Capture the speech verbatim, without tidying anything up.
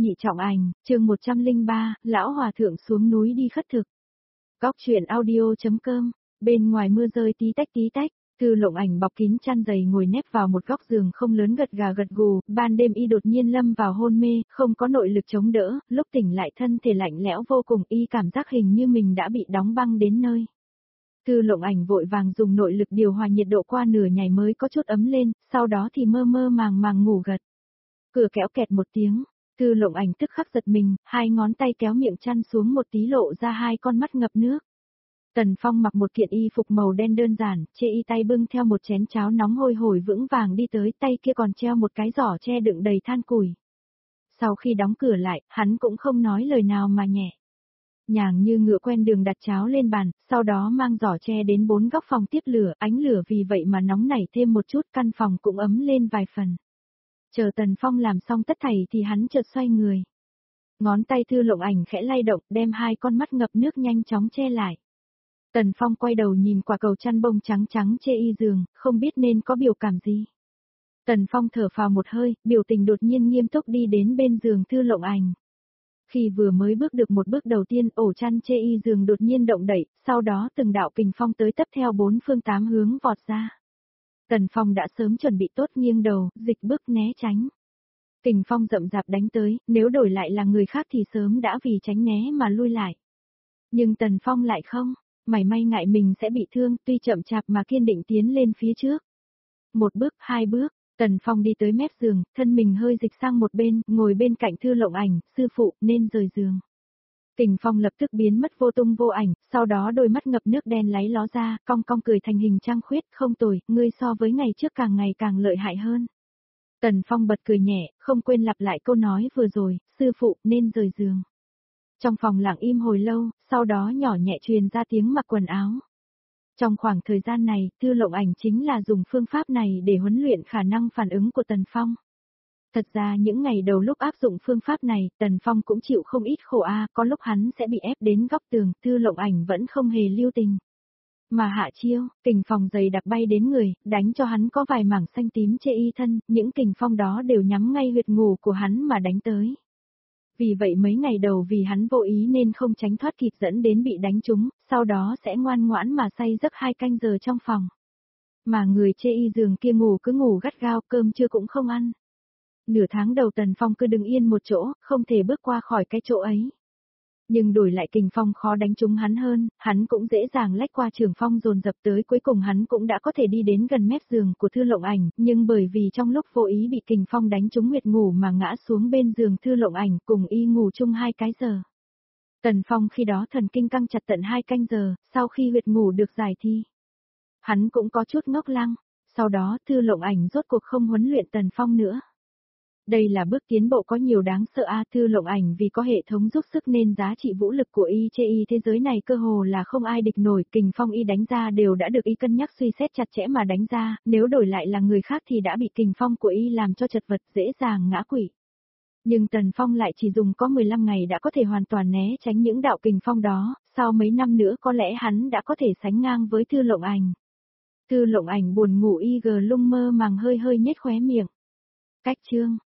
Nhị trọng ảnh, chương một trăm lẻ ba, lão hòa thượng xuống núi đi khất thực. Góc truyện audio.com, bên ngoài mưa rơi tí tách tí tách, Thư Lộng Ảnh bọc kín chăn dày ngồi nép vào một góc giường không lớn gật gà gật gù, ban đêm y đột nhiên lâm vào hôn mê, không có nội lực chống đỡ, lúc tỉnh lại thân thể lạnh lẽo vô cùng, y cảm giác hình như mình đã bị đóng băng đến nơi. Thư Lộng Ảnh vội vàng dùng nội lực điều hòa nhiệt độ qua nửa nhảy mới có chút ấm lên, sau đó thì mơ mơ màng màng ngủ gật. Cửa kéo kẹt một tiếng. Thư Lộng Ảnh tức khắc giật mình, hai ngón tay kéo miệng chăn xuống một tí lộ ra hai con mắt ngập nước. Tần Phong mặc một kiện y phục màu đen đơn giản, chê y tay bưng theo một chén cháo nóng hôi hổi vững vàng đi tới, tay kia còn treo một cái giỏ tre đựng đầy than củi. Sau khi đóng cửa lại, hắn cũng không nói lời nào mà nhẹ nhàng như ngựa quen đường đặt cháo lên bàn, sau đó mang giỏ tre đến bốn góc phòng tiếp lửa, ánh lửa vì vậy mà nóng nảy thêm một chút, căn phòng cũng ấm lên vài phần. Chờ Tần Phong làm xong tất thảy thì hắn chợt xoay người. Ngón tay Thư Lộng Ảnh khẽ lay động, đem hai con mắt ngập nước nhanh chóng che lại. Tần Phong quay đầu nhìn quả cầu chăn bông trắng trắng chê y giường, không biết nên có biểu cảm gì. Tần Phong thở phào một hơi, biểu tình đột nhiên nghiêm túc đi đến bên giường Thư Lộng Ảnh. Khi vừa mới bước được một bước đầu tiên, ổ chăn chê y giường đột nhiên động đẩy, sau đó từng đạo kình phong tới tấp theo bốn phương tám hướng vọt ra. Tần Phong đã sớm chuẩn bị tốt nghiêng đầu, dịch bước né tránh. Kình phong rậm rạp đánh tới, nếu đổi lại là người khác thì sớm đã vì tránh né mà lui lại. Nhưng Tần Phong lại không, mảy may ngại mình sẽ bị thương, tuy chậm chạp mà kiên định tiến lên phía trước. Một bước, hai bước, Tần Phong đi tới mép giường, thân mình hơi dịch sang một bên, ngồi bên cạnh Thư Lộng Ảnh, sư phụ, nên rời giường. Kình phong lập tức biến mất vô tung vô ảnh, sau đó đôi mắt ngập nước đen láy ló ra, cong cong cười thành hình trăng khuyết, không tồi, ngươi so với ngày trước càng ngày càng lợi hại hơn. Tần Phong bật cười nhẹ, không quên lặp lại câu nói vừa rồi, sư phụ, nên rời giường. Trong phòng lặng im hồi lâu, sau đó nhỏ nhẹ truyền ra tiếng mặc quần áo. Trong khoảng thời gian này, Thư Lộng Ảnh chính là dùng phương pháp này để huấn luyện khả năng phản ứng của Tần Phong. Thật ra những ngày đầu lúc áp dụng phương pháp này, Tần Phong cũng chịu không ít khổ a, có lúc hắn sẽ bị ép đến góc tường, Thư Lộng Ảnh vẫn không hề lưu tình. Mà hạ chiêu, kình phong dày đặc bay đến người, đánh cho hắn có vài mảng xanh tím chê y thân, những kình phong đó đều nhắm ngay huyệt ngủ của hắn mà đánh tới. Vì vậy mấy ngày đầu vì hắn vô ý nên không tránh thoát kịp dẫn đến bị đánh trúng, sau đó sẽ ngoan ngoãn mà say giấc hai canh giờ trong phòng. Mà người chê y giường kia ngủ cứ ngủ gắt gao, cơm trưa cũng không ăn. Nửa tháng đầu Tần Phong cứ đứng yên một chỗ, không thể bước qua khỏi cái chỗ ấy. Nhưng đổi lại kình phong khó đánh trúng hắn hơn, hắn cũng dễ dàng lách qua trường phong dồn dập tới, cuối cùng hắn cũng đã có thể đi đến gần mép giường của Thư Lộng Ảnh, nhưng bởi vì trong lúc vô ý bị kình phong đánh trúng huyệt ngủ mà ngã xuống bên giường Thư Lộng Ảnh, cùng y ngủ chung hai cái giờ. Tần Phong khi đó thần kinh căng chặt tận hai canh giờ, sau khi huyệt ngủ được giải thi, hắn cũng có chút ngốc lăng, sau đó Thư Lộng Ảnh rốt cuộc không huấn luyện Tần Phong nữa. Đây là bước tiến bộ có nhiều đáng sợ a. Thư Lộng Ảnh vì có hệ thống giúp sức nên giá trị vũ lực của y chê y thế giới này cơ hồ là không ai địch nổi, kình phong y đánh ra đều đã được y cân nhắc suy xét chặt chẽ mà đánh ra, nếu đổi lại là người khác thì đã bị kình phong của y làm cho chật vật dễ dàng ngã quỵ. Nhưng Tần Phong lại chỉ dùng có mười lăm ngày đã có thể hoàn toàn né tránh những đạo kình phong đó, sau mấy năm nữa có lẽ hắn đã có thể sánh ngang với Thư Lộng Ảnh. Thư Lộng Ảnh buồn ngủ y gờ lung mơ màng hơi hơi nhếch khóe miệng. Cách chương